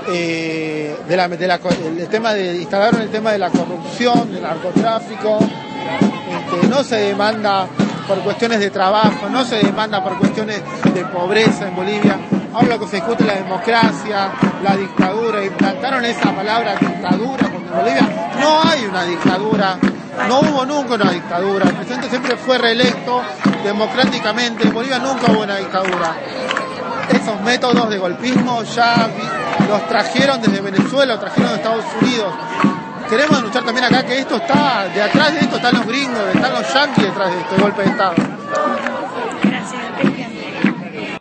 instalaron el tema de la corrupción, del narcotráfico, no se demanda por cuestiones de trabajo, no se demanda por cuestiones de pobreza en Bolivia. Ahora lo que se discute es la democracia, la dictadura, implantaron esa palabra dictadura, porque en Bolivia no hay una dictadura, no hubo nunca una dictadura, el presidente siempre fue reelecto democráticamente, en Bolivia nunca hubo una dictadura. Esos métodos de golpismo ya los trajeron desde Venezuela, los trajeron de Estados Unidos. Queremos denunciar también acá que esto está, de atrás de esto están los gringos, están los yanquis detrás de este golpe de Estado.